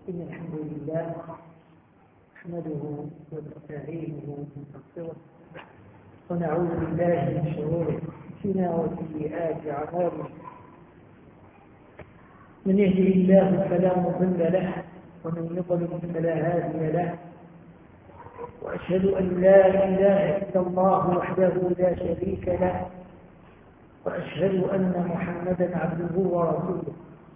إن الحمد لله نحمده ونستعينه ونستغفره ونعوذ بالله من شرور أنفسنا وسيئات أعمالنا. من يهده الله فلا مضل له ومن يضلل فلا هادي له، وأشهد أن لا إله إلا الله وحده لا شريك له، وأشهد أن محمدا عبده ورسوله.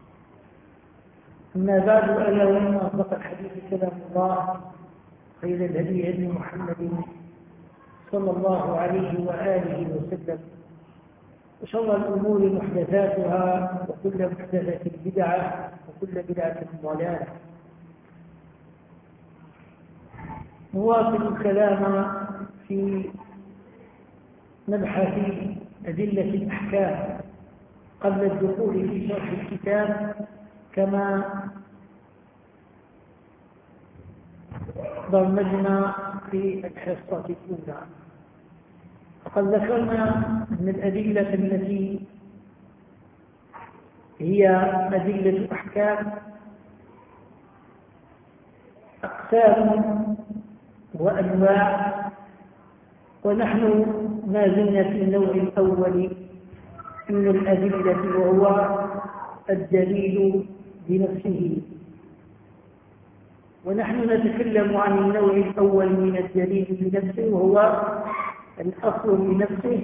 أما بعد، ألا وإن أصدق الحديث كلام الله، خير الهدي هدي محمد صلى الله عليه وآله وسلم، وشر الأمور محدثاتها، وكل محدثة بدعة، وكل بدعة ضلالة. نواصل الكلام في مبحث أدلة الأحكام قبل الدخول في شرح الكتاب كما ضمجنا في الحصة الأولى. وقد ذكرنا من الأدلة التي هي أدلة الأحكام أقسام وأنواع، ونحن ما زلنا في النوع الأول من الأدلة، وهو الدليل بنفسه. ونحن نتكلم عن النوع الأول من الدليل بنفسه، وهو الأصل بنفسه.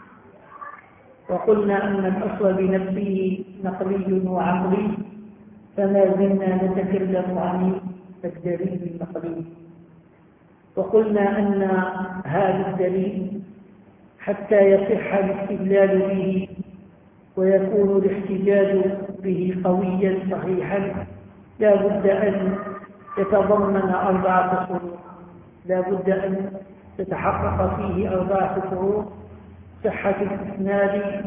وقلنا أن الأصل بنفسه نقلي وعقلي، فما زلنا نتكلم عن الدليل النقلي. وقلنا أن هذا الدليل حتى يصح الاستدلال به ويكون الاحتجاج به قويا صحيحا لا بد أن يتضمن 4 شروط، لا بد أن تتحقق فيه 4 شروط: صحة الإسناد،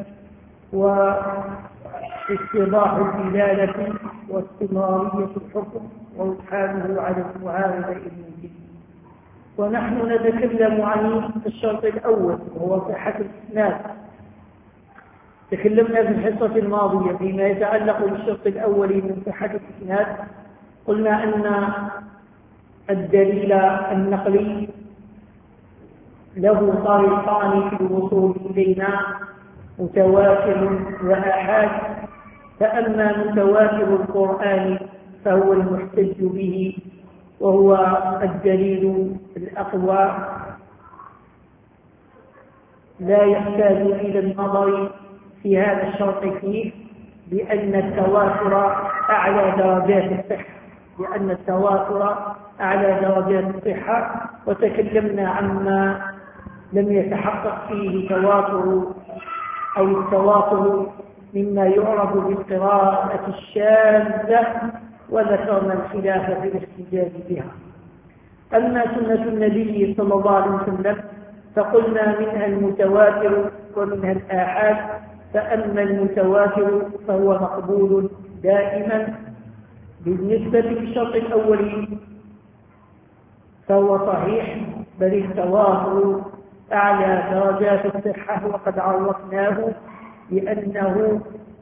واستيضاح الدلالة، واستمرارية الحكم، وإدخاله على المعارض الممكن. ونحن نتكلم عن الشرط الأول وهو صحة الإسناد. تكلمنا في الحصة الماضية فيما يتعلق بالشرط الأول من صحة الإسناد. قلنا أن الدليل النقلي له طريقان في الوصول إلينا: متواتر وآحاد. فأما متواتر القرآن فهو المحتج به، وهو الدليل الأقوى، لا يحتاج إلى النظر في هذا الشرط فيه، لأن التواتر أعلى درجات الصحة. وتكلمنا عما لم يتحقق فيه تواتر أو التواتر مما يعرف بالقراءة الشاذة، وذكرنا الخلاف في الاحتجاج بها. أما سنة النبي صلى الله عليه وسلم فقلنا منها المتواتر ومنها الآحاد. فأما المتواتر فهو مقبول دائما. بالنسبة للشرط الأول فهو صحيح، بل التواتر أعلى درجات الصحة، وقد عرفناه بأنه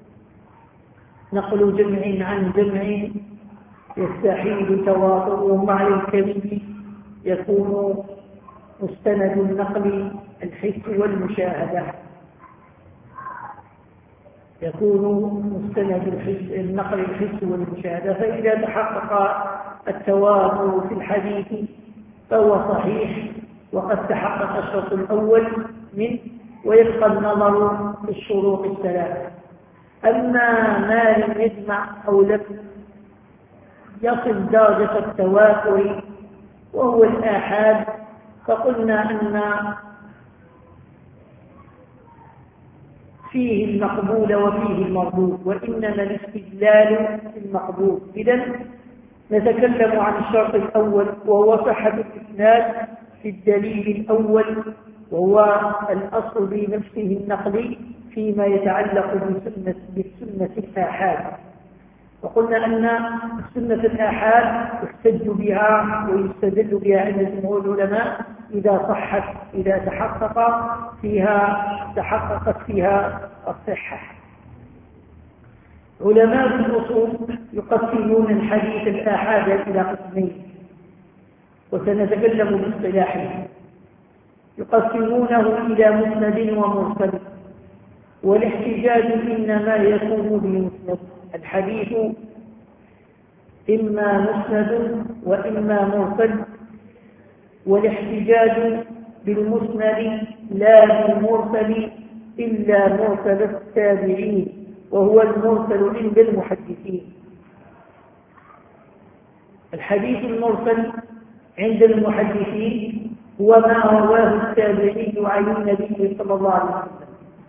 نقل جمع عن جمع يستحيل تواتره مع الكذب، يكون مستند النقل الحس والمشاهدة. فإذا تحقق التواتر في الحديث فهو صحيح، وقد تحقق الشرط الأول منه، ويبقى النظر في الشروط 3. أما ما لم يجمع أو لم يصل درجة التواتر وهو الآحاد، فقلنا أن فيه المقبول وفيه المردود، وإنما الاستدلال المقبول. إذن نتكلم عن الشرط الأول وهو صحة الإسناد في الدليل الأول، وهو الأصل بنفسه النقلي فيما يتعلق بالسنة الآحاد. وقلنا أن سنة الآحاد يحتج بها ويستدل بها عند جمهور العلماء إذا تحققت فيها الصحة. علماء الأصول يقسمون الحديث الآحاد إلى قسمين، وسنتكلم باصطلاحه. يقسمونه إلى مسند ومرسل، والاحتجاج إنما يكون بالمسند. الحديث إما مسند وإما مرسل، والاحتجاج بالمسند لا بالمرسل إلا مرسل التابعين، وهو المرسل عند المحدثين. الحديث المرسل عند المحدثين هو ما رواه التابعي عن النبي صلى الله عليه وسلم،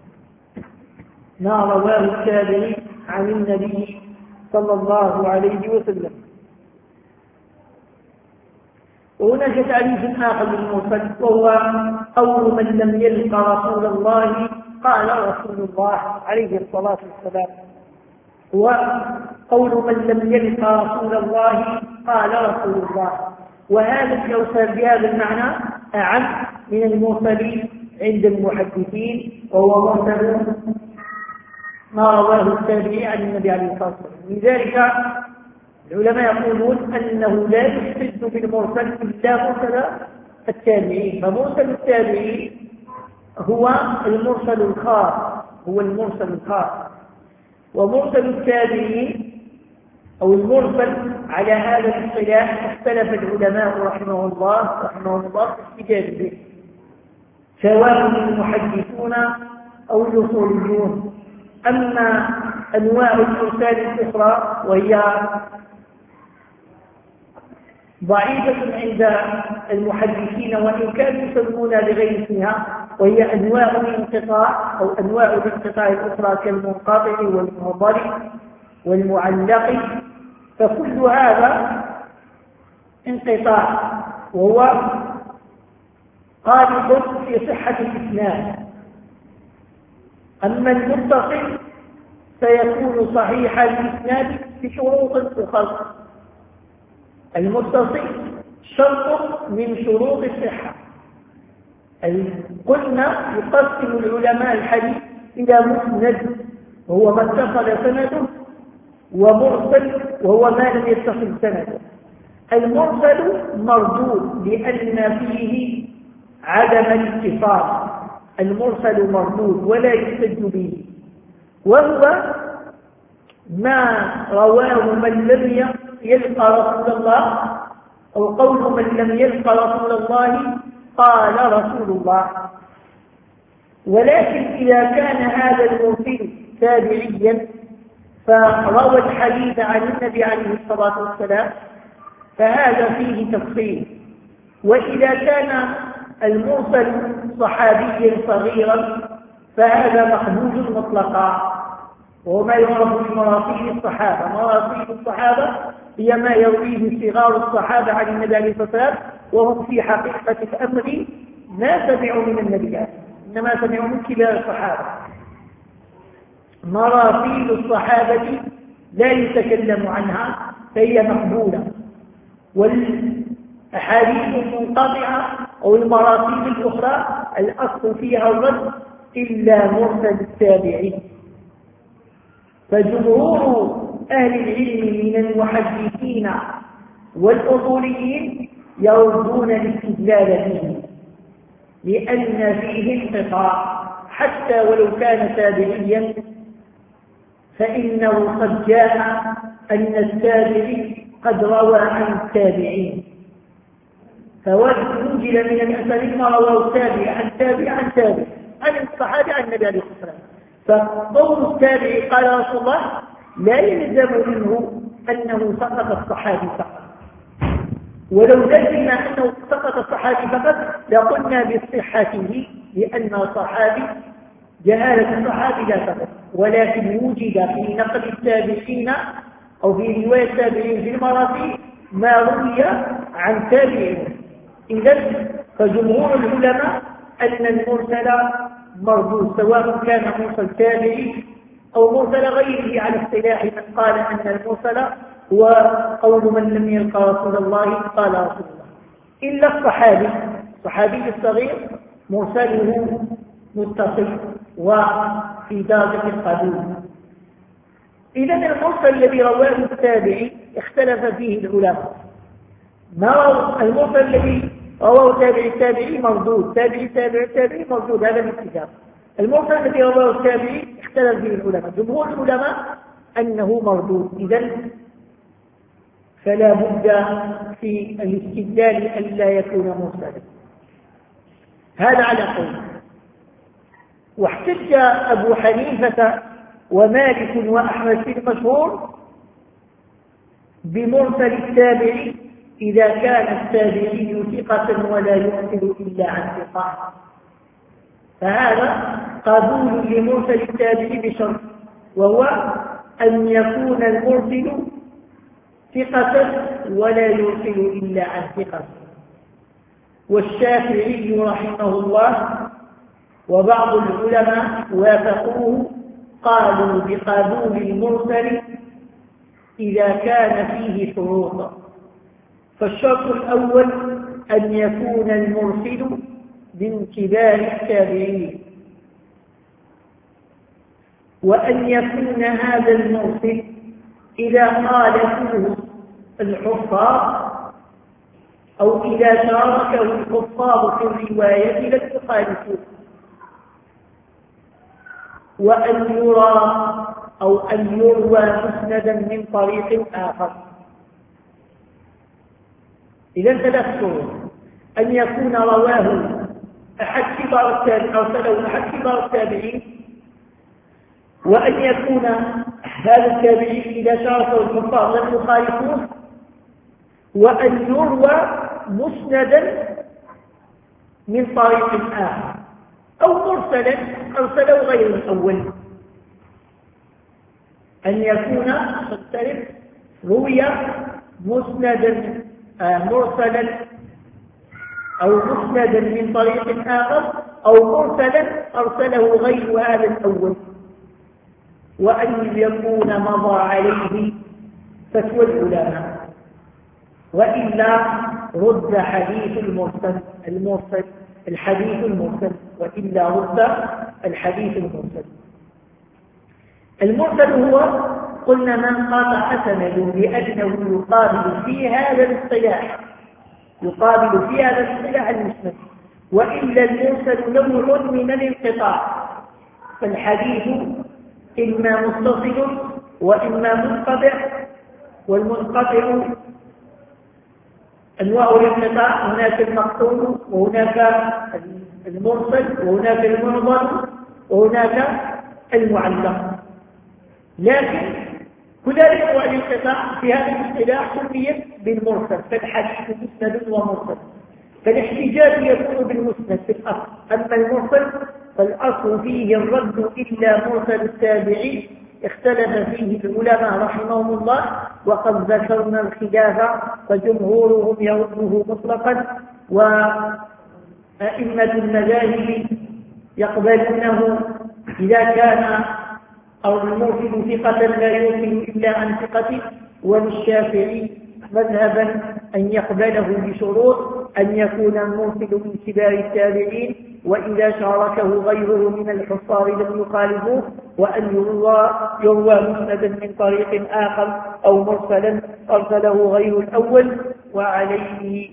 ما رواه التابعي عن النبي صلى الله عليه وسلم. وهناك تعريف آخر للمرسل، وهو قول من لم يلق رسول الله قال رسول الله عليه الصلاة والسلام، وقول من لم يلق رسول الله قال رسول الله. وهذا الأوسع بهذا المعنى أعم من المرسل عند المحدثين، وهو مرسل ما رواه التابعي عن النبي عليه الصلاة والسلام. لذلك العلماء يقولون أنه لا يحتج بالمرسل إلا مرسل التابعين، فمرسل التابعين هو المرسل الخاص، ومرسل التابعين أو المرسل على هذا الاصطلاح اختلف العلماء رحمه الله في الاحتجاج به، سواء المحدثون أو الأصوليون. أما أنواع الإرسال الأخرى وهي ضعيفة عند المحدثين وإن كانوا يسمونها بغير اسمها، وهي أنواع الانقطاع أو أنواع الانقطاع الأخرى كالمنقطع والمنضرب والمعلق، فكل هذا انقطاع وهو قادح في صحة الإسناد. أما المتصل فيكون صحيح الإسناد بشروط أخرى. المتصل شرط من شروط الصحة. قلنا يقسم العلماء الحديث إلى مسند وهو ما اتصل سنده، ومرسل وهو ما لم يتصل سنده. المرسل مردود لأن فيه عدم الاتصال، المرسل مردود ولا يحتج به، وهو ما رواه من لم يلقى رسول الله، أو قول من لم يلقى رسول الله قال رسول الله. ولكن إذا كان هذا المرسل تابعيا فروى الحديث عن النبي عليه الصلاة والسلام فهذا فيه تفصيل. وإذا كان المرسل صحابيا صغيرا فهذا مقبول مطلقا، وهو ما يعرف بمراسيل الصحابة. مراسيل الصحابة هي ما يرويه صغار الصحابة عن النبي عليه الصلاة والسلام، وهم في حقيقة الأمر ما سمعوا من النبي، إنما سمعوا من كبار الصحابة. مراسيل الصحابة لا يتكلم عنها فهي مقبولة، والأحاديث المنقطعة أو المراسيل الأخرى الأصل فيها الرد إلا مرسل التابعين. فجمهور أهل العلم من المحدثين والأصوليين يردون الاستدلال به، لأن فيه انقطاع حتى ولو كان تابعيا، فإنه قد جاء أن التابعي قد روى عن التابعين، فوجد من الأثر ما رواه التابع عن تابع عن تابع عن الصحابة عن النبي عليه الصلاة والسلام. فقول التابعي قال رسول الله لا يلزم منه أنه سقط الصحابي فقط، ولو لزمنا أنه سقط الصحابي فقط لقلنا بصحته، لأن الصحابي جهالة الصحابي لا تقل، ولكن وجد في نقل التابعين أو في رواية التابعين في المراسيل ما روي عن تابعين. إذن فجمهور العلماء أن المرسل مردود، سواء كان مرسل تابعي أو مرسل غيره، على اصطلاح من قال أن المرسل هو قول من لم يلقى رسول الله قال رسول الله، إلا الصحابي الصغير مرسله متصل وفي درجة القبول. إذا المرسل الذي رواه التابعي اختلف فيه العلماء. المرسل الذي رواه التابعي مردود، تابعي مردود، هذا الاتفاق. المرسل الذي رواه التابعي اختلف فيه العلماء، جمهور العلماء أنه مردود. إذن فلا بد في الاستدلال ألا يكون مرسلا. هذا على قول. واحتج أبو حنيفة ومالك وأحمد في المشهور بمرسل التابعي إذا كان التابعي ثقة ولا يرسل إلا عن ثقة، فهذا قبول لمرسل التابعي بشرط، وهو أن يكون المرسل ثقة ولا يرسل إلا عن ثقة. والشافعي رحمه الله وبعض العلماء وافقوه، قالوا بقبول المرسل إذا كان فيه شروط. فالشرط الأول أن يكون المرسل من كبار التابعين، وأن يكون هذا المرسل إذا خالفوه الحفاظ أو إذا شاركه الحفاظ في الرواية لم يخالفوه، وأن يرى أو أن يروى مسندا من طريق آخر. إذا ثلاث شروط: أن يكون رواه أحد كبار التابعين، أرسله أحد كبار التابعين، وأن يكون هذا التابعي إذا شاركه الحفاظ لم يخالفوه، وأن يروى مسندا من طريق آخر، أو مرسلا أرسله غير الأول. أن يكون روي مسندا مرسلا أو مسندا من طريق آخر، أو مرسلا أرسله غير هذا الأول، وأن يكون مضى عليه فتوى العلماء، وإلا رد حديث الحديث المرسل، وإلا رد الحديث المرسل. المرسل هو قلنا من قاطع سنده لأنه يقابل في هذا الاصطلاح المسند، وإلا المرسل نوع من الانقطاع. فالحديث إما متصل وإما منقطع، والمنقطع أنواع الانقطاع: هناك المقطوع، وهناك المرسل، وهناك المعضل، وهناك المعلق. لكن كل أنواع الانقطاع في هذا الاصطلاح سميت بالمرسل، فالحديث مسند ومرسل. فالاحتجاج يكون بالمسند في الأصل، أما المرسل فالأصل فيه الرد إلا مرسل التابعي، اختلف فيه العلماء رحمهم الله، وقد ذكرنا الخلاف، فجمهورهم يرده مطلقا، وأئمة المذاهب يقبلونه إذا كان أو المرسل ثقة لا يرسل إلا عن ثقته. وللشافعي مذهبا أن يقبله بشروط: أن يكون المرسل من كبار التابعين، وإذا شاركه غيره من الحفاظ لم يخالفوه، وأن يروى مسندا من طريق آخر، أو مرسلا أرسله غير الأول، وعليه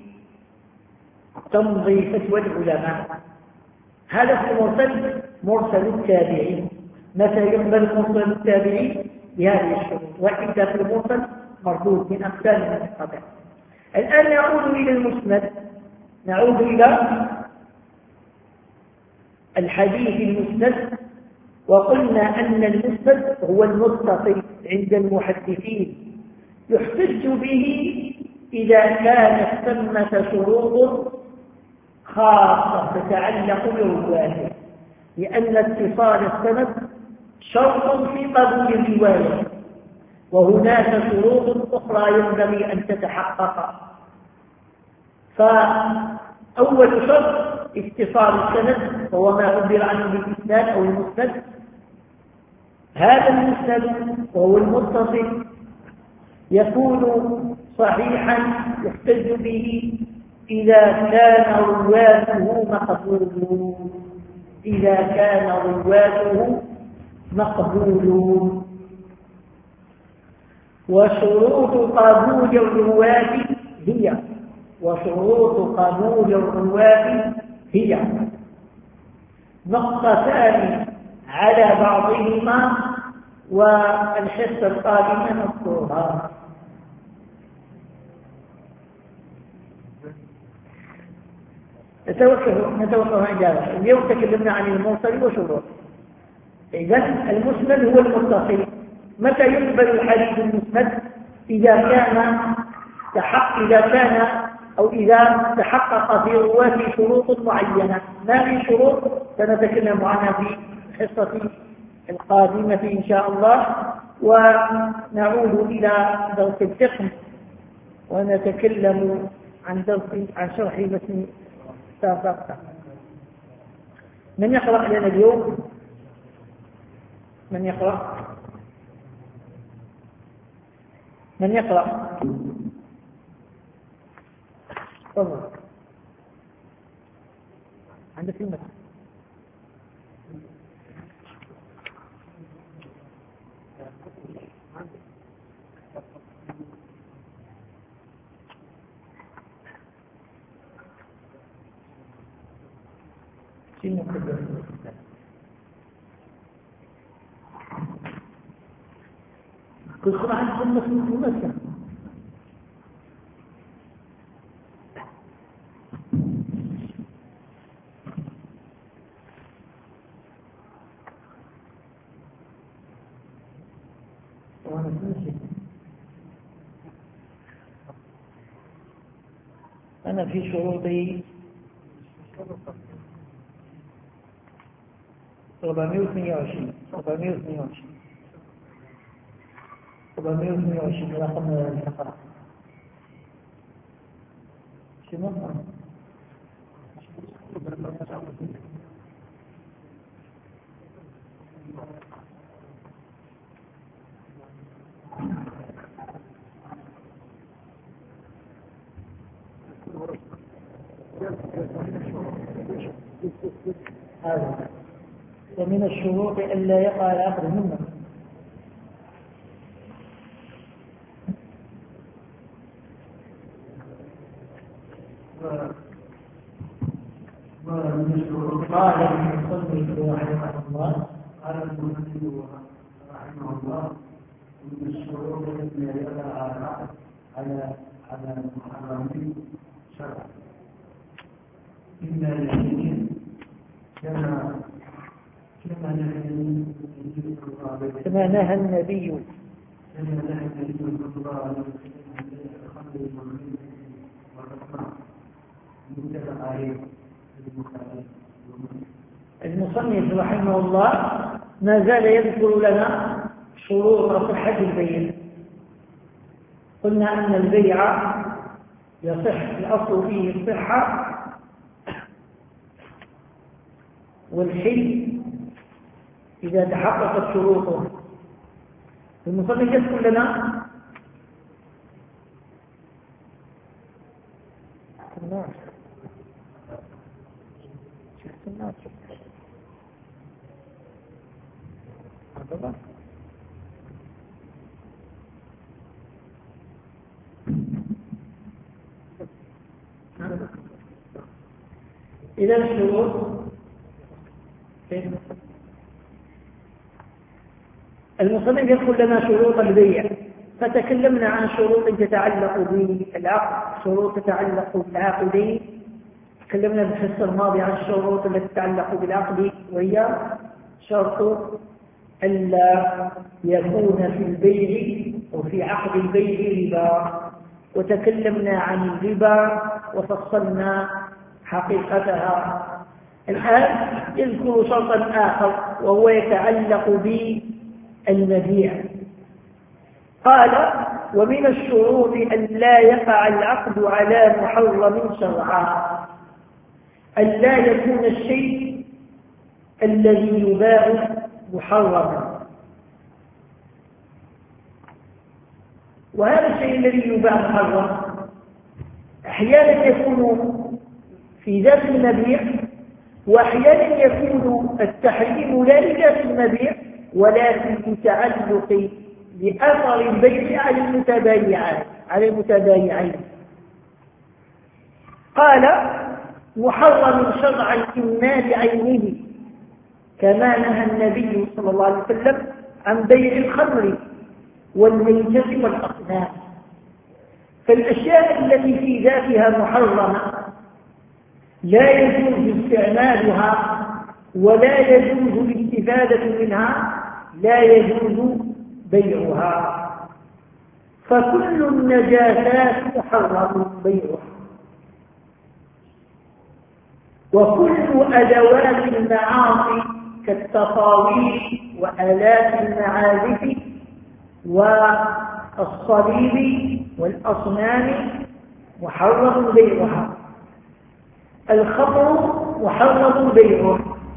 تمضي فتوى العلماء. هذا في مرسل التابعين. متى يقبل مرسل التابعين؟ بهذه الشروط. وإذا في المرسل مردود من أقسام المنقطع. الآن نعود إلى المسند، نعود إلى الحديث المسند. وقلنا أن المسند هو المتصل عند المحدثين، يحتج به إذا كانت ثمة شروط خاصة تتعلق برواته، لأن اتصال السند شرط في قبول الرواية، وهناك شروط أخرى ينبغي أن تتحقق. فأول شرط اتصال السند، وهو ما عبر عنه بالإسناد أو المسند. هذا المسند وهو المتصل يكون صحيحا يحتج به إذا كان رواته مقبولون. وشروط قبول الرواة هي نقطتان على بعضهما، والحصة القادمة نذكرها. نتوقف عند هذا. اليوم تكلمنا عن المرسل وشروطه. إذن المسند هو المتصل. متى يقبل الحديث المسند؟ إذا تحقق في رواته شروط معينة. ما في شروط سنتكلم عنها في الحصة القادمة إن شاء الله، ونعود إلى درس الفقه ونتكلم عن شرح متن سابقا. من يقرأ لنا اليوم؟ من يقرأ؟ تفضل. عندك كلمة. كل خطأ عندكم مثلا. أنا في شروطي 422 رقم الفقرة. شنو؟ هذا ومن الشروط ألا يقع العقد منه. قال المصنف رحمه الله من الشروط التي يقع العقد على المحرمين شرعا إما يمين كما نهى النبي صلى الله عليه وسلم عن الخمر والميت والرحمة متفق عليه البخاري. المصنف رحمه الله ما زال يذكر لنا شروط صحة البيع. قلنا أن البيع يصح، الأصل فيه الصحة والحل إذا تحققت شروطه. المصنف يذكر لنا إذا الشروط المصنف يذكر لنا شروط البيع، فتكلمنا عن شروط تتعلق بالعقد، شروط تتعلق بالعقدين. تكلمنا في الحصة الماضية عن الشروط التي تتعلق بالعقد، وهي شرط ألا يكون في البيع وفي عقد البيع ربا، وتكلمنا عن الربا وفصلنا حقيقتها. الآن يذكر شرطا آخر وهو يتعلق بالمبيع. قال ومن الشروط أن لا يقع العقد على محرم شرعا، أن لا يكون الشيء الذي يباع محرما. وهذا الشيء الذي يباع محرم أحيانا يكون في ذات المبيع، وأحيانا يكون التحريم لا لذات المبيع ولكن لأثر البيع على المتبايعين. قال محرم شرعا إما بعينه كما نهى النبي صلى الله عليه وسلم عن بيع الخمر والميتة والأصنام. فالأشياء التي في ذاتها محرمة لا يجوز استعمالها ولا يجوز الاستفادة منها، لا يجوز بيعها. فكل النجاسات محرم بيعها، وكل أدوات المعاصي كالتصاوير وآلات المعازف والصليب والأصنام محرم بيعها. الخمر محرم بيعه،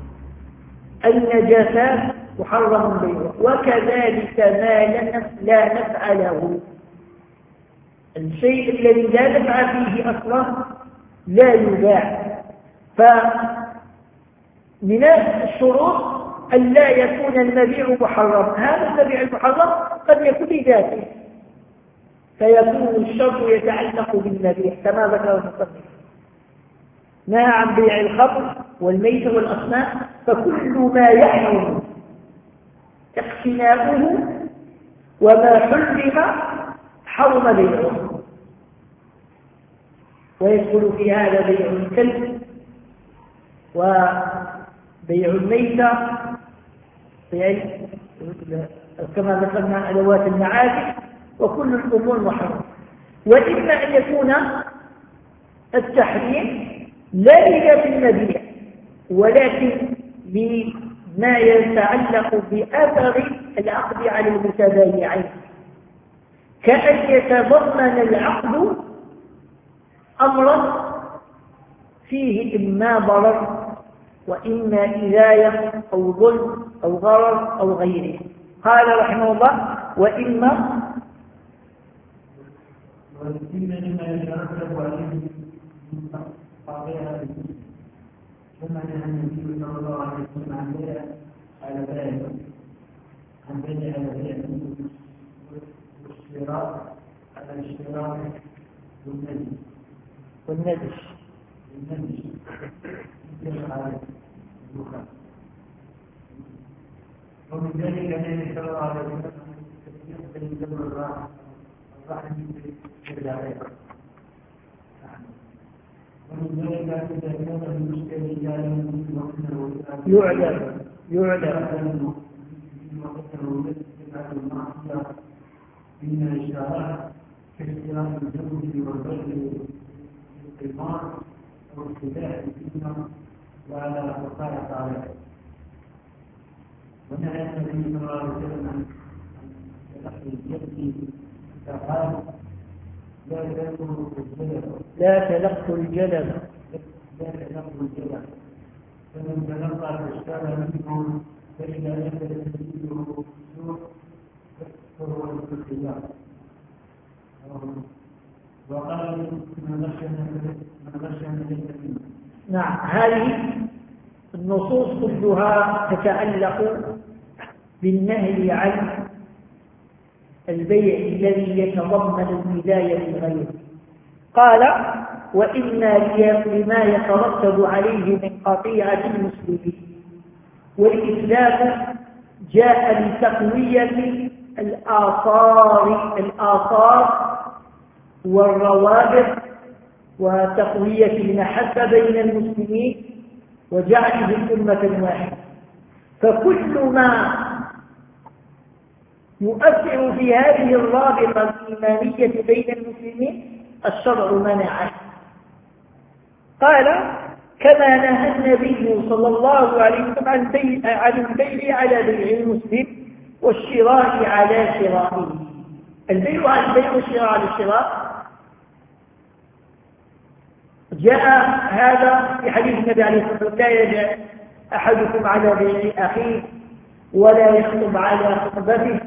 النجاسات محرم بيعه، وكذلك ما لا نفع له. الشيء الذي لا نفع فيه أصلا لا يباع. فمن الشروط أن لا يكون المبيع محرم. هذا المبيع المحرم قد يكون لذاته، فيكون الشرط يتعلق بالمبيع كما ذكر المصنف. نهى عن بيع الخمر والميت والأصنام، فكل ما يحرم اقتناؤه وما حرم حرم بيعه. ويدخل في هذا بيع الكلب وبيع الميتة كما ذكرنا أدوات المعازف، وكل الأمور محرمة. وإما أن يكون التحريم لا لذات المبيع ولكن بما يتعلق بأثر العقد على المتبايعين، كأن يتضمن العقد أمرا فيه إما ضرر وإما إذاية أو ظلم أو غرر أو غيره. قال رحمه الله وإما لما يترتب عليه قاطعها ثم نهى النبي صلى الله عليه وسلم عن بيع على بيع والاشتراك على الاشتراك والندش ومن ذلك النبي صلى الله عليه وسلم يقبل الراحة ومن ذلك إذا كان المشتري يعلم من الإشارات كاختلاف الجهد والبذل والقمار والخداع فيهما وعلى وقائع عليه. ونهى النبي صلى الله عليه وسلم عن تلقي الجد فقال لا تلقوا الجلب فمن تلقى فاشترى منه فإذا نزل سبيله سوء فهو الخيار. وقال من غشنا ليس منه. نعم، هذه النصوص كلها تتعلق بالنهي عن البيع الذي يتضمن الولاية للغير. قال وإما لما يترتب عليه من قطيعة المسلمين. والإسلام جاء لتقوية الآثار والروابط وتقوية المحبة بين المسلمين وجعلهم أمة واحدة. فكل ما يؤثر في هذه الرابطة الإيمانية بين المسلمين الشرع منعه. قال كما نهى النبي صلى الله عليه وسلم عن البيع على بيع المسلم والشراء على شرائه. البيع على البيع والشراء على الشراء جاء هذا في حديث النبي عليه الصلاة والسلام لا يبيع أحدكم على بيع أخيه ولا يخطب على خطبته.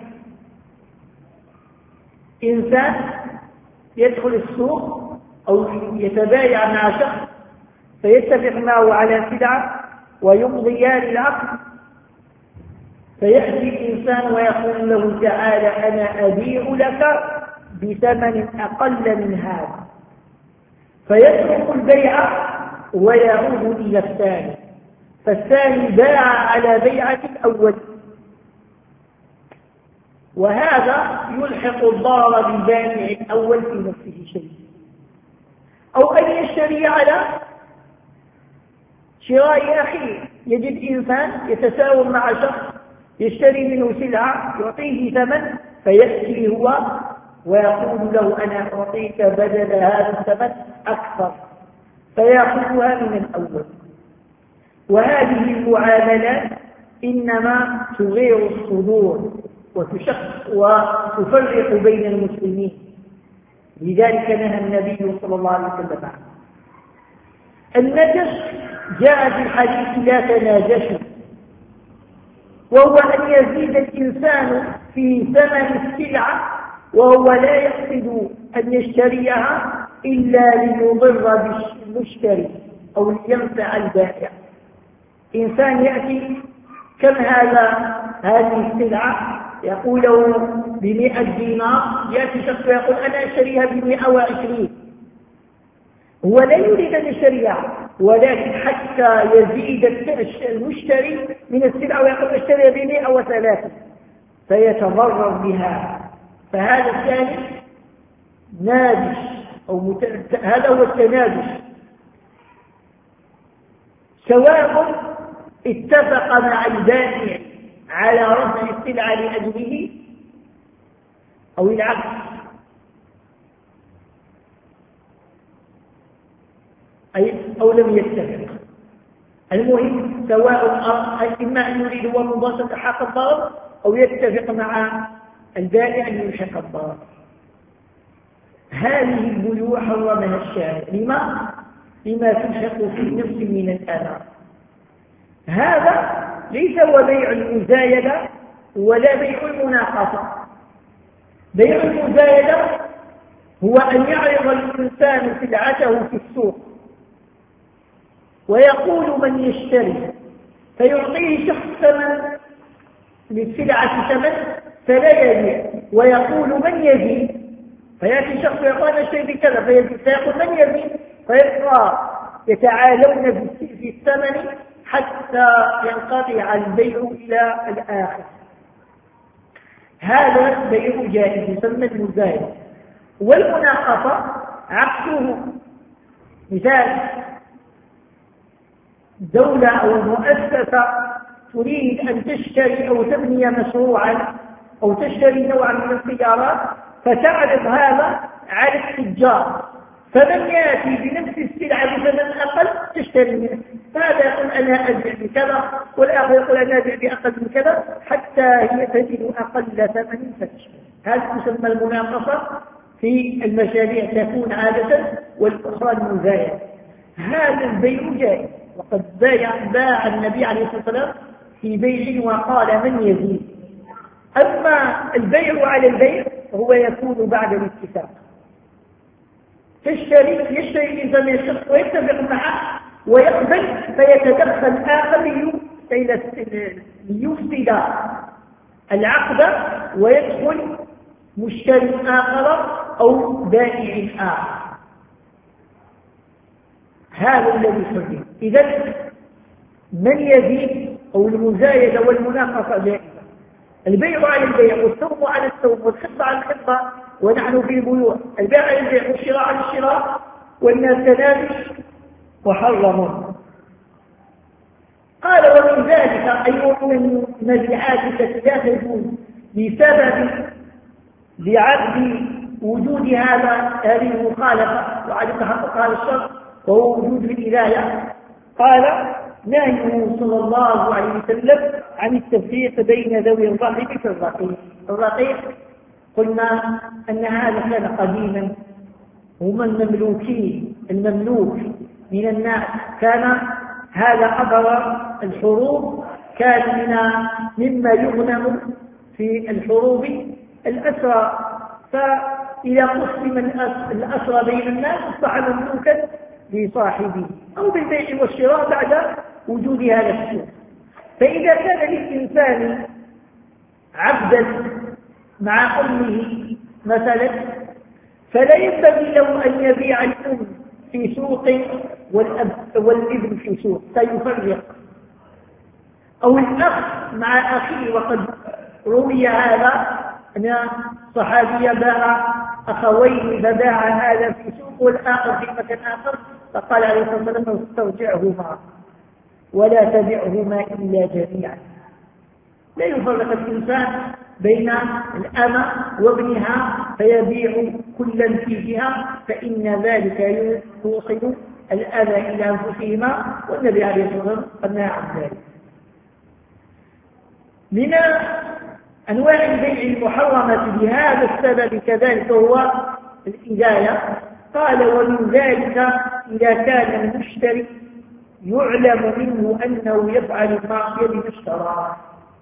إنسان يدخل السوق أو يتبايع مع شخص فيتفق معه على سلعة ويمضيان العقد، فيأتي الإنسان ويقول له تعالى أنا أبيع لك بثمن أقل من هذا، فيترك البيع ويعود إلى الثاني، فالثاني باع على بيعة الأول، وهذا يلحق الضرر بالبائع الأول في نفسه شيء. أو أن يشتري على شراء أخيه، يجد إنسان يتساوم مع شخص يشتري منه سلعة يعطيه ثمن، فيأتي هو ويقول له أنا أعطيك بدل هذا الثمن أكثر، فيأخذها من الأول. وهذه المعاملات إنما تغير الصدور وتفرق بين المسلمين، لذلك نهى النبي صلى الله عليه وسلم عنه. النجش جاء في الحديث لا تناجشوا، وهو أن يزيد الإنسان في ثمن السلعة وهو لا يقصد أن يشتريها إلا ليضر بالمشتري أو لينفع البائع. إنسان يأتي كم هذه السلعة يقول له ب100 دينار، يأتي شخص ويقول أنا أشتريها ب120، هو لا يريد أن يشتريها، ولكن حتى يزيد المشتري من السلعة ويقول أشتريها ب103 فيتضرر بها. فهذا الثاني ناجش أو هذا هو التناجش، سواء اتفق مع البائع على رفع السلعة لأجله أو العكس. أو لم يتفق، المهم سواء إما أن يريد هو مباشرة حق الضرر أو يتفق مع البائع أن يلحق الضرر. هذه البيوع حرمها الشارع. لما تلحق في النفس من الآثار. هذا ليس هو بيع المزايدة ولا بيع المناقصة. بيع المزايدة هو أن يعرض الإنسان سلعته في السوق ويقول من يشتري، فيعطيه شخص ثمن للسلعة ثمن فلا يبيع، ويقول من يزيد، فيأتي شخص يقول أنا اشتري بكذا فيقول من يزيد، فيبقى يتعالون في الثمن حتى ينقطع البيع إلى الآخر. هذا بيع جائز يسمى المزايدة. والمناقصة عكسه، مثال دولة أو مؤسسة تريد أن تشتري أو تبني مشروعا أو تشتري نوعا من السيارات، فتعرض هذا على التجار، فمن يأتي بنفس السلعة بثمن أقل تشتري منه، فهذا يقول أنا أبيع بكذا والآخر يقول أنا أبيع بأقل من كذا حتى هي تجد أقل ثمن فتشتري. هذا تسمى المناقصة في المشاريع، تكون عادة، والأخرى المزايدة. هذا البيع جائز، وقد باع النبي عليه الصلاة والسلام في بيع وقال من يزيد. أما البيع على البيع هو يكون بعد الاتفاق، يشتري الإنسان من الشخص ويتفق معه ويقبل، فيتدخل آخر ليفسد العقد ويدخل مشتري آخر أو بائع آخر. هذا الذي حرم. إذن من يزيد أو المزايدة والمناقصة جائزة. البيع على البيع والثوب على الثوب والخطة على الخطة، ونحن في بيوع. البيع على البيع والشراء على الشراء، والناس تنافس وحرمون. قال ومن ذلك أي من المبيعات التي لا تجوز بسبب لعدم وجود هذه المخالفة وعدم تحقق هذا الشرط، وهو وجود الولاية. قال نهيه صلى الله عليه وسلم عن التفريق بين ذوي الرحم في الرقيق. الرقيق قلنا أن هذا كان قديما، هم المملوكين، المملوك من الناس، كان هذا عبر الحروب، كان مما يغنم في الحروب الأسرى، فإذا قسم الأسرى بين الناس أصبح مملوكا لصاحبه، أو بالبيع والشراء بعد وجود هذا السوق. فإذا كان للإنسان عبدا مع أمه مثلا، فلا ينبغي له أن يبيع الأم في سوق والابن في سوق، سيفرق. أو الأخ مع أخيه، وقد روي هذا أن صحابيا باع أخوين، فباع هذا في سوق والآخر في مكان آخر، فقال عليه الصلاة والسلام استرجعهما ولا تبعهما إلا جميعا. لا يفرق الإنسان بين الأمة وابنها فيبيع كلا في جهة، فإن ذلك يوصل الأذى إلى أنفسهما، والنبي عليه الصلاة والسلام قد نهى عن ذلك. من أنواع البيع المحرمة بهذا السبب كذلك هو الإجالة. قال ومن ذلك إذا كان المشتري يعلم منه أنه يفعل المعصية بمشتراه،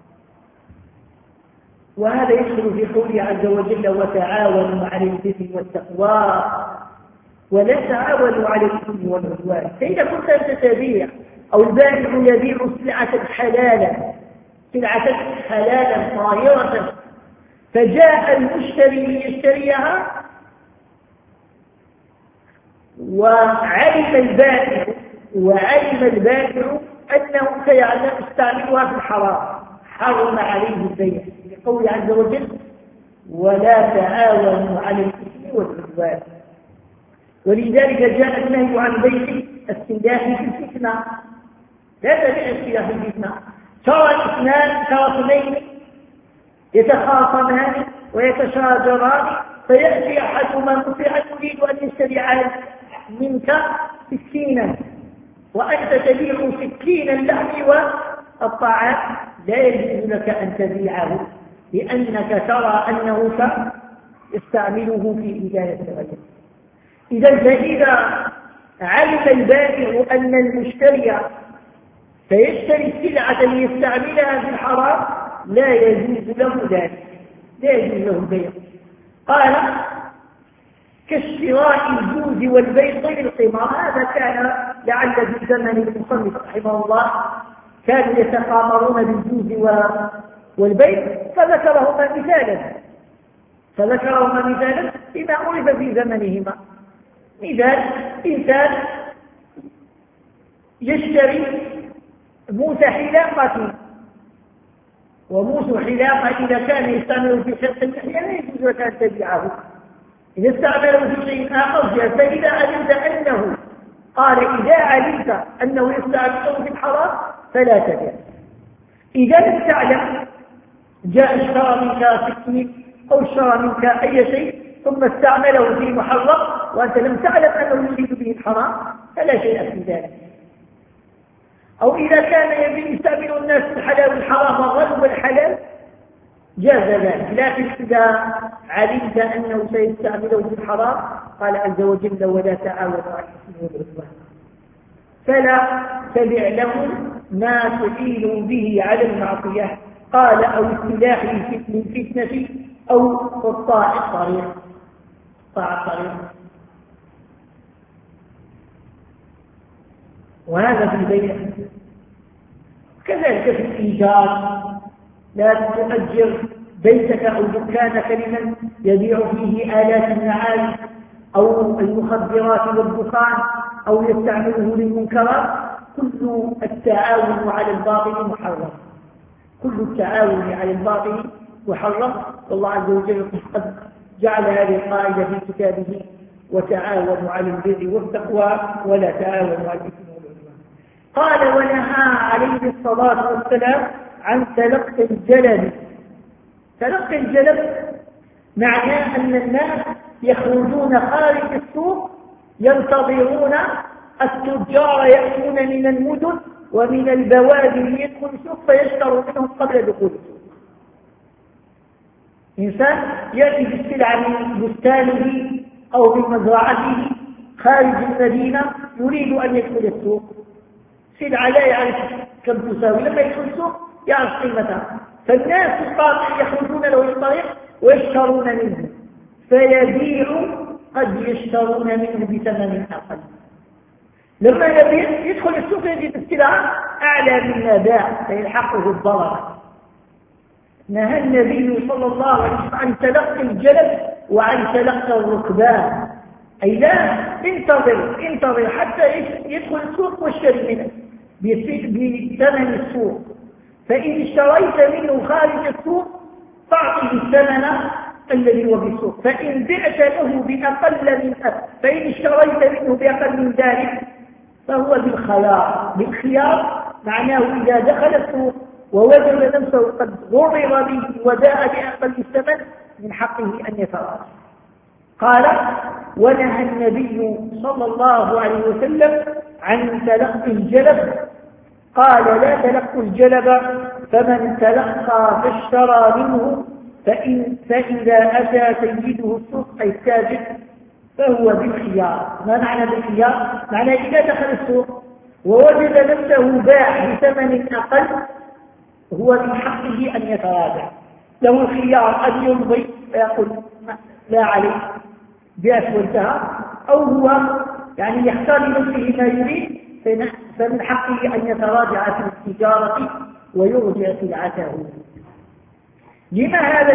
وهذا يدخل في قوله عز وجل وتعاونوا على البر والتقوى ولا تعاونوا على الإثم والعدوان. فإذا كنت أنت تبيع أو البائع يبيع سلعة حلالا طاهرة، فجاء المشتري ليشتريها وعلم البائع أنه سيستعملها في الحرام، حرم عليه البيع لقوله عز وجل ولا تعاونوا على الإثم والعدوان. ولذلك جاء النهي عن بيع السلاح في الفتنة، لا تبيع السلاح في الفتنة. ترى اثنين يتخاصمان ويتشاجران، فيأتي أحدهما مسرعا يريد أن يشتري منك سكينا، وأنت تبيع سكين اللحم والطعام، لا يجوز لك أن تبيعه لأنك ترى أنه سيستعمله في إزالة الغير. فإذا علم البائع أن المشتري فيشتري السلعة ليستعملها في الحرام، لا يجوز له ذلك، لا يجوز له البيع. قال كاشتراء الجوز والبيض للقمار. هذا كان لعل في زمن المصنف رحمه الله كانوا يتقامرون بالجوز والبيض، فذكرهما مثالا لما عرف في زمنهما. مثال إنسان يشتري موس حلاقة، وموس حلاقة إذا كان يستعمله في حلق اللحية لا يجوز لك أن تبيعه. إذا استعمله في شيء آخر جاء، فإذا علمت أنه إذا علمت أنه يستعمله في الحرام فلا تبيع. إذا لم تعلم، جاء اشترى منك سكين أو اشترى منك أي شيء ثم استعمله في محرم وأنت لم تعلم أنه يريد به الحرام، فلا شيء في ذلك. أو إذا كان يستعمل الناس الحلال والحرام وغلب الحلال جاز ذلك، لكن إذا علمت أنه سيستعمله في الحرام قال عز وجل ولا تعاونوا على الإثم والعدوان، فلا تبع له ما تعين به على المعصية. قال أو السلاح للفتنة أو قطاع الطريق. وهذا في البيع. كذلك في الإيجار، لا تؤجر بيتك أو دكانك لمن يبيع فيه آلات النعال أو المخدرات والدخان أو يستعمله للمنكرات. كل التعاون على الباطل محرم، والله عز وجل قد جعل هذه القاعدة في كتابه وتعاونوا على البر والتقوى ولا تعاونوا على الإثم والعدوان. قال ونهى عليه الصلاة والسلام عن تلقي الجلب معناه أن الناس يخرجون خارج السوق ينتظرون التجار يأتون من المدن ومن البوادي ليدخل السوق فيشتروا منهم قبل دخول السوق. إنسان يأتي بالسلعة من بستانه أو من مزرعته خارج المدينة يريد أن يدخل السوق، سلعة لا يعرف كم تساوي، لما يدخل السوق يعرف قيمتها، فالناس القاطع يخرجون له الطريق ويشترون منه، فيبيعوا قد يشترون منه بثمن أقل. لما يدخل السوق يجد السلعة أعلى مما باع فيلحقه الضرر. نهى النبي صلى الله عليه وسلم عن تلقي الجلب وعن تلقي الركبان، أي لا انتظر حتى يدخل السوق واشتري منه بثمن السوق، فإن اشتريت منه خارج السوق فاعطه الثمن الذي هو بالسوق، فإن بعت له فإن اشتريت منه بأقل من ذلك فهو بالخيار معناه إذا دخل السوق ووجد نفسه قد غرر به وجاء بأقل الثمن من حقه أن يتراجع. قال: ونهى النبي صلى الله عليه وسلم عن تلقي الجلب، قال: لا تلقوا الجلب، فمن تلقى فاشترى منه فإذا أتى سيده السوق أي التاجر فهو بالخيار. ما معنى بالخيار؟ معنى إذا دخل السوق ووجد نفسه باع بثمن أقل هو من حقه أن يتراجع، له الخيار أن يمضي فيقول لا عليه بأس وانتهى، أو هو يعني يختار لنفسه ما يريد فمن حقه أن يتراجع في التجارة ويرجع سلعته. لما هذا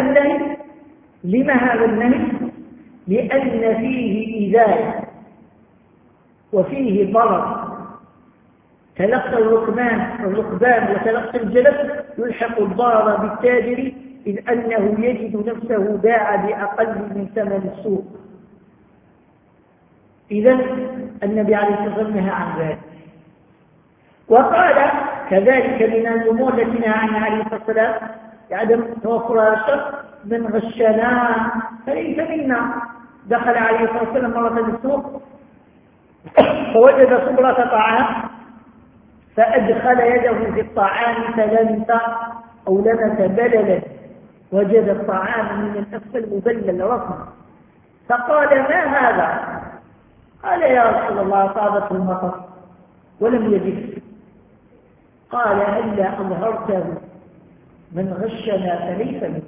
النهي؟ لأن فيه إذاية وفيه ضرر. تلقى الركبان وتلقى الجلب يلحق الضرر بالتاجر، إذ أنه يجد نفسه باع بأقل من ثمن السوق. إذن النبي عليه الصلاة والسلام نهى عن ذلك. وقال كذلك من الأمور التي نهى عنها عليه الصلاة والسلام عدم توفر الشرط: من غشنا فليس منا. دخل عليه الصلاة والسلام مرة السوق فوجد صبرة طعام فأدخل يده في الطعام فلمس بللا، وجد الطعام من الأسفل مبلل رطبا، فقال: ما هذا؟ قال: يا رسول الله أصابته المطر ولم يجد. قال: هلا أظهرته؟ من غشنا فليس منا.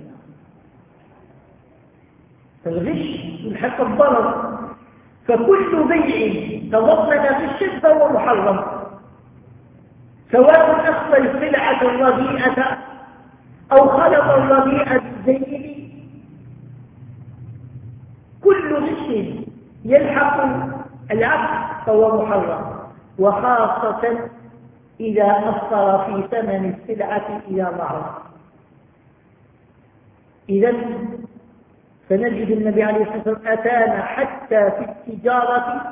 فالغش يلحق الضرر، فكل بيع تضمن غشا فهو محرم، سواء أخفى السلعة الرديئة أو خلط الرديئة بالزيت، كل غش يلحق العقد فهو محرم، وخاصة إذا أثر في ثمن السلعة إذا ظهر. إذن فنجد النبي عليه الصلاة والسلام أتانا حتى في التجارة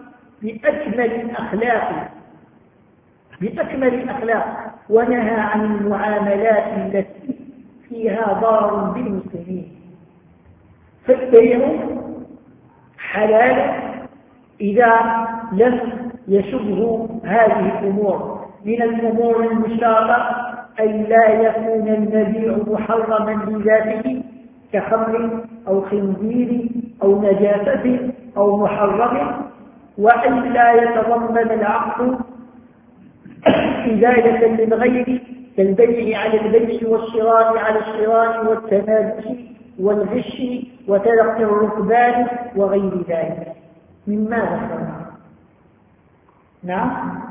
بأكمل الأخلاق، ونهى عن المعاملات التي فيها ضرر بالمسلمين. فالبيع حلال إذا لم يشبه هذه الأمور. من الأمور المشترطة أن لا يكون المبيع محرما لذاته كخمر أو خنزير أو نجاسة أو محرم، وأن لا يتضمن العقد إزالة للغير كالبيع على البيع والشراء على الشراء والتنافس والغش وتلقي الركبان وغير ذلك. مما ذكرنا. نعم.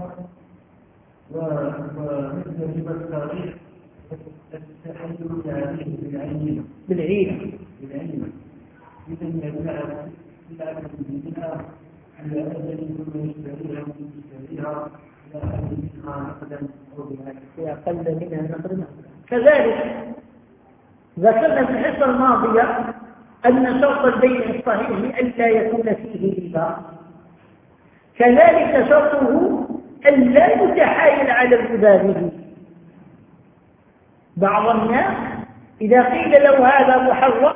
ومثل ربا التاريخ التحلل عليه بالعين إذا يبلغ منها على أجل ثم يشتريها إلى أجل منها نقدا أو أقل منها نقدا. كذلك ذكرنا في الحصة الماضية أن شرط البيع الصحيح ألا يكون فيه ربا، كذلك شرطه ألا يتحايل على الربا به. بعض الناس إذا قيل له هذا محرم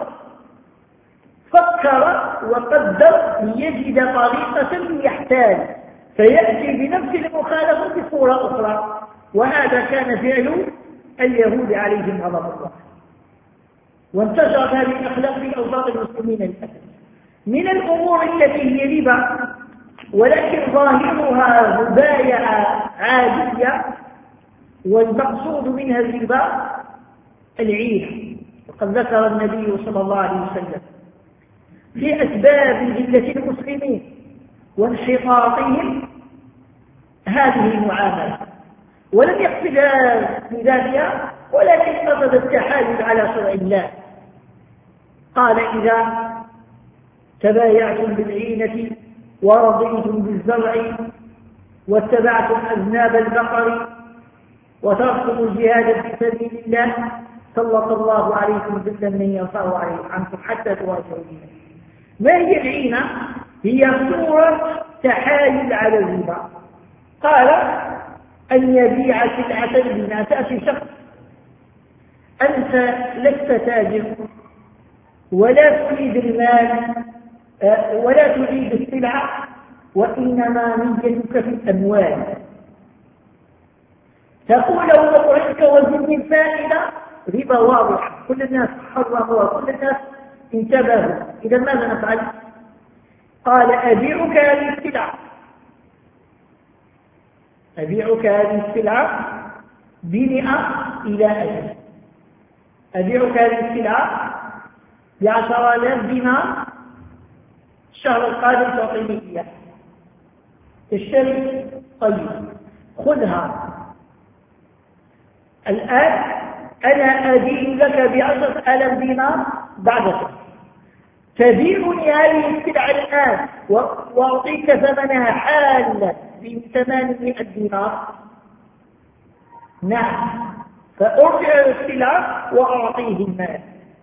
فكر وقدر ليجد طريقة يحتاج فيأتي بنفس المخالفة بصورة أخرى، وهذا كان فعل اليهود عليهم غضب الله، وانتشرت هذه الأخلاق في أوساط المسلمين للأسف. من الأمور التي هي ربا ولكن ظاهرها مبايعة عادية والمقصود منها الربا العين، وقد ذكر النبي صلى الله عليه وسلم في أسباب ذلة المسلمين وانحطاطهم هذه المعاملة، ولم يقصد بذلك ولكن قصد التحايل على شرع الله. قال إذا تبايعتم بالعينة ورضيتم بالزرع واتبعتم أذناب البقر وتركتم الجهاد في سبيل الله سلط الله عليكم ذلا من ينفع عنكم حتى تواجهوا به. ما هي العينة؟ هي صورة تحايل على الربا. قال أن يبيع سلعة بما تأتي شخص أنت لست تاجر ولا تريد المال ولا تريد السلعة، وإنما نيتك في الأموال. تقول لو أقعدك وزن الفائدة ربا واضح، كل الناس حرموا وكل الناس انتبهوا، إذا ماذا نفعل؟ قال أبيعك هذه السلعة، أبيعك هذه السلعة ب100 إلى 1000، أبيعك هذه السلعة ب10,000 دينار، الشهر القادم تعطيني إياه. تشتري؟ طيب خذها الآن، أنا أدين لك ب10,000 دينار بعد شهر، تبيعني هذه السلعة الآن وأعطيك ثمنها حالا ب800 دينار. نعم، فأرجع السلعة وأعطيه المال،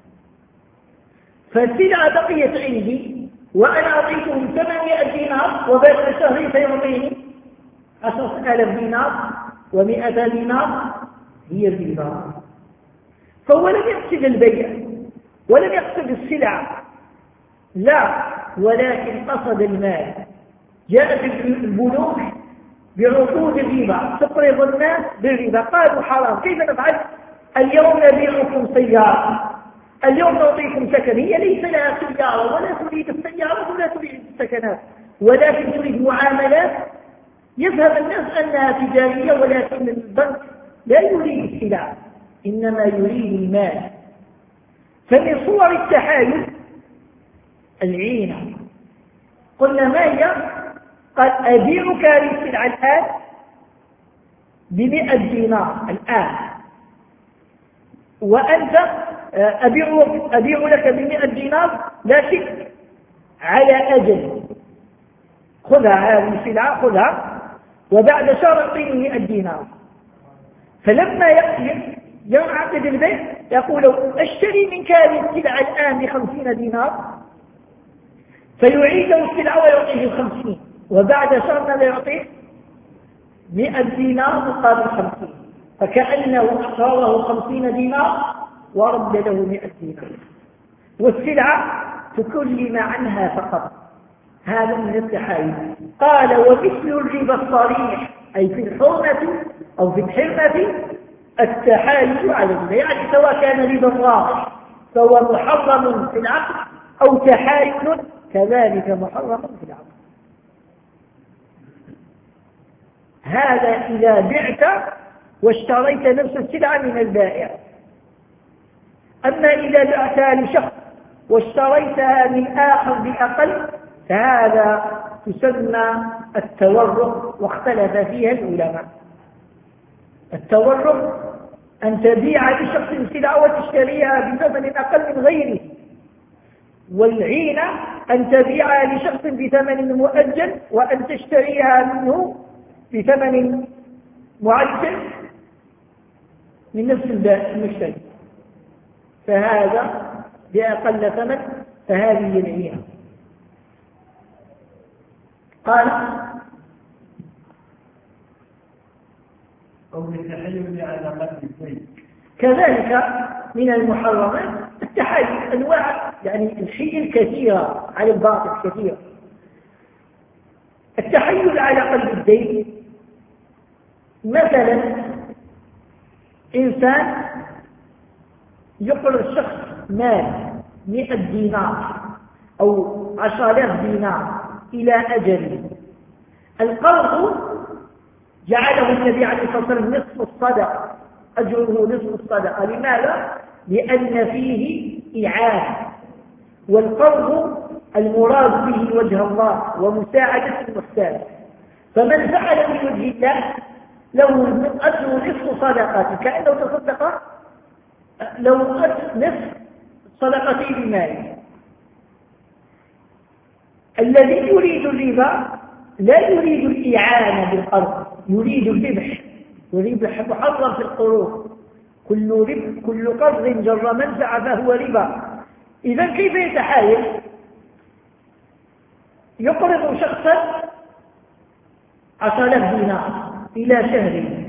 فالسلعة بقيت عندي وأنا أعطيته 800 دينار، وبعد شهرين سيعطيني 10,000 دينار و100 دينار، هي الربا. فهو لم يقصد البيع ولم يقصد السلع، لا، ولكن قصد المال. جاءت البنوك بعقود الربا تقرض الناس بالربا، قالوا حرام، كيف نفعل؟ اليوم نبيعكم سيارة، اليوم نعطيكم سكن. هي ليس لها سيارة ولا تريد السيارة ولا تريد السكنات، ولكن تريد معاملات يفهم الناس أنها تجارية، ولكن البنك لا يريد السلع إنما يريد المال. فمن صور التحايل العينة. قلنا ما هي؟ قال أبيعك هذه السلعة الآن ب100 دينار الآن، وأنت أبيع لك ب100 دينار لكن على أجل، خذها هذه السلعة، خذها وبعد شهر اعطيني 100 دينار. فلما يعقد البيع يقول اشتري منك هذه السلعة الآن ب50 دينار، فيعيد السلعة ويعطيه 50، وبعد شهر ماذا يعطيه؟ 100 دينار مقابل 50، فكأنه أعطاه 50 دينار ورد له 100 دينار، والسلعة تكلم عنها فقط. هذا من التحايل. قال ومثل الربا الصريح، أي في الحرمة أو في الحرمة التحايل على الربا، يعني سواء كان ربا واضح فهو محرم في العقد، أو تحايل كذلك محرم في العقد. هذا إذا بعت واشتريت نفس السلعة من البائع. أما إذا بعتها لشخص واشتريتها من آخر بأقل فهذا تسمى التورق، واختلف فيها العلماء. التورق أن تبيع لشخص سلعة وتشتريها بثمن أقل من غيره، والعينة أن تبيع لشخص بثمن مؤجل وأن تشتريها منه بثمن معجل من نفس المشتري، فهذا بأقل ثمن، فهذه العينة. قال كذلك من المحرمات التحايل، أنواع يعني الحيل كثيرة على الباطل كثيرة. التحايل على قلب الدين، مثلا إنسان يقرض شخص مال 100 دينار أو 10,000 دينار إلى أجل. القرض جعله النبي عليه الصلاة والسلام نصف الصدقة، أجره نصف الصدقة. لماذا؟ لأن فيه إعانة، والقرض المراد به وجه الله ومساعدة المحتاج، فمن فعل بوجه الله له أجر نصف صدقة كأنه تصدق لو نصف صدقتي بمال. الذي يريد الربا لا يريد الإعانة بالقرض، يريد الربح، والربح محرم في القروض، كل قرض جر منفعة فهو ربا. إذا كيف يتحايل؟ يقرض شخصا 10,000 دينار إلى شهر،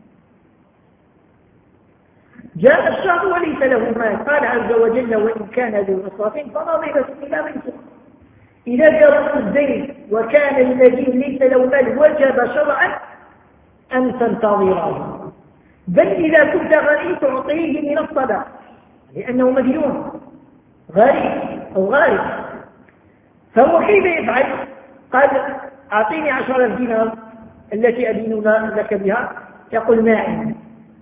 جاء الشهر وليس له مال، قال عز وجل وإن كان ذو عسرة فنظرة إلى ميسر. إذا جرت الدين وكان الذي ليس له مال وجب شرعا أن تنتظره، بل إذا كنت غني تعطيه من الصدقة لأنه مديون غريب أو غارب. فهو كيف يفعل؟ قال أعطيني 10,000 دينار التي أدين لك بها، يقول ما عندي.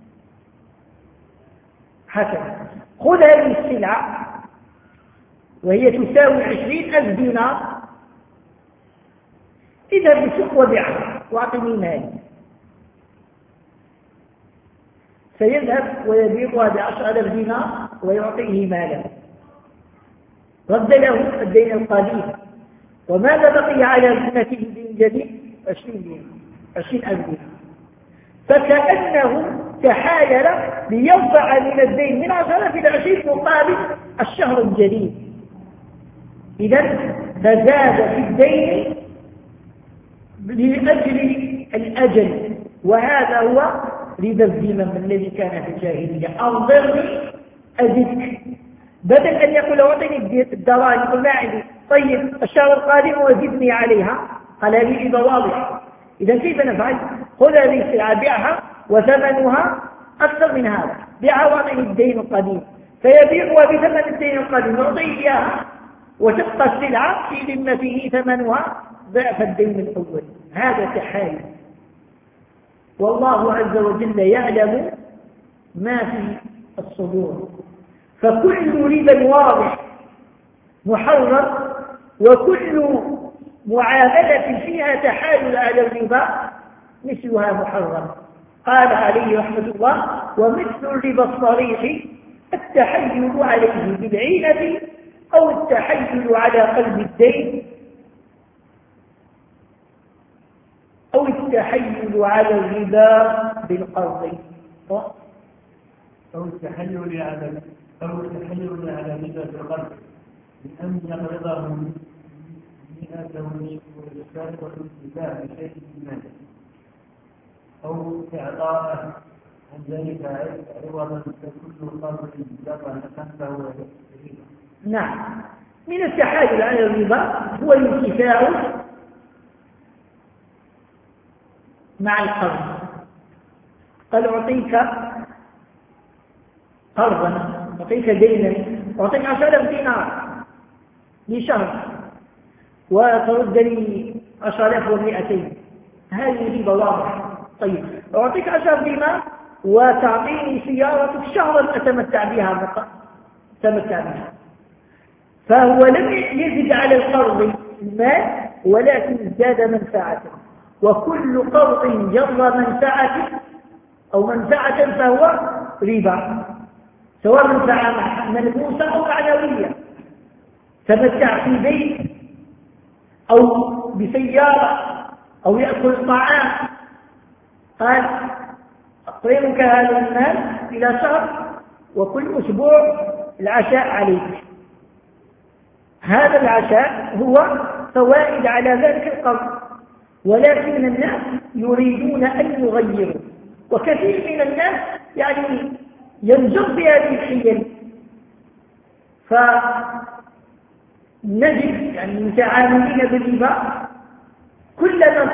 حسنا، خذ هذه السلعة وهي تساوي 20,000 دينار، اذهب بالسوق وبيعها واعطني مالي. فيذهب ويبيعها ب10,000 دينار ويعطيه مالا، رد له الدين القديم. وماذا بقي على ذمته دين جديد؟ 20,000 دينار. فكأنه تحايل ليرفع من الدين من 10 إلى 20 مقابل الشهر الجديد. إذا فزاد في الدين لأجل الأجل، وهذا هو ربا الذمم الذي كان في الجاهلية. أنظرني أزدك، بدل أن يقول أعطني الدراهم يقول ما عندي، طيب الشهر القادم وزدني عليها، قال هذه ربا واضحة. إذا كيف نفعل؟ خذ هذه السلعة بيعها وثمنها أكثر من هذا، بيعها واعطني الدين القديم، فيبيعها بثمن الدين القديم يعطيه إياها، وتبقى السلعة في ذمته ثمنها ضعف الدين الأول. هذا تحايل، والله عز وجل يعلم ما في الصدور. فكل ربا واضح محرم، وكل معاملة فيها تحايل على الربا مثلها محرم. قال عليه رحمة الله: ومثل الربا الصريح التحيل عليه بالعينة أو التحيل على قلب الدين أو التحيل على الربا بالقرض. أو التحيل على الربا بالقرض بأن يقرضه 100 والإسلام والانتفاع بشيء من ماله، أو إعطاءه عن ذلك عوضا كل قرض جرى فهو ربا. نعم، من التحايل على الربا هو الانتفاع مع القرض. قال أعطيك قرضا، أعطيك دينا، أعطيك 10,000 دينار لشهر وترد لي 10,200، هذه ربا واضحة. طيب أعطيك 10 دينار وتعطيني سيارتك شهرا أتمتع بها فهو لم يزد على القرض المال ولكن زاد منفعته، وكل قرض جر منفعة أو منفعة فهو ربا، سواء منفعة ملموسة أو معنوية. تمتع في بيت أو بسيارة أو يأكل طعام، قال أقرضك هذا المال إلى شهر وكل أسبوع العشاء عليك. هذا العشاء هو فوائد على ذلك القرض، ولكن الناس يريدون أن يغيروا، وكثير من الناس يعني ينجر بهذه الحيل. فنجد يعني المتعاملين بالربا كلما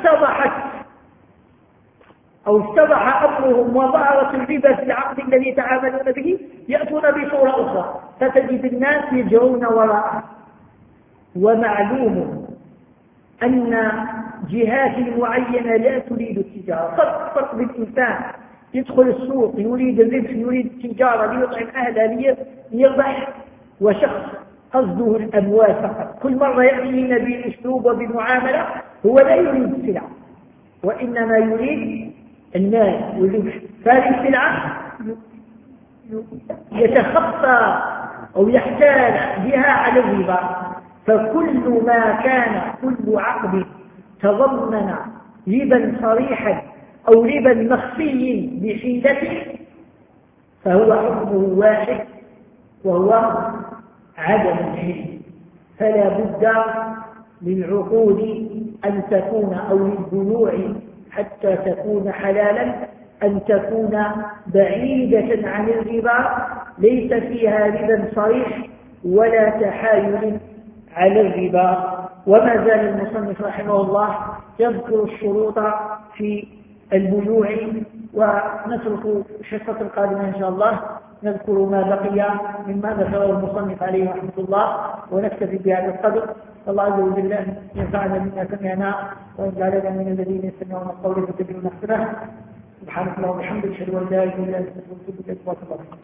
اتضح أمرهم وظهرت الربا في العقد الذي يتعاملون به يأتون بصورة أخرى، فتجد الناس يجرون وراءه. ومعلوم أن جهات معينة لا تريد التجارة، فرق بالإنسان يدخل السوق يريد الربح يريد التجارة ليطعم أهله ليربح، وشخص قصده الأموال فقط، كل مرة يأتينا بأسلوب وبمعاملة هو لا يريد السلع وإنما يريد المال والربح. فهذه السلعة يتخطى أو يحتال بها على الربا. فكل ما كان كل عقد تضمن ربا صريحا أو ربا مخفي بحيلته فهو حكمه واحد وهو عدم الحل. فلا بد للعقود أن تكون أو للبيوع حتى تكون حلالا أن تكون بعيدة عن الربا ليس فيها ربا صريح ولا تحايل على الربا. وما زال المصنف رحمه الله يذكر الشروط في البيوع، ونترك الحصة القادمة إن شاء الله نذكر ما بقي مما ذكره المصنف عليه رحمة الله، ونكتفي بهذا القدر. والله عز وجل أن ينفعنا بما سمعنا ويجعلنا من الذين يستمعون القول فيتبعون أحسنه. سبحانك اللهم وبحمدك أشهد أن لا إله إلا أنت أستغفرك وأتوب إليك.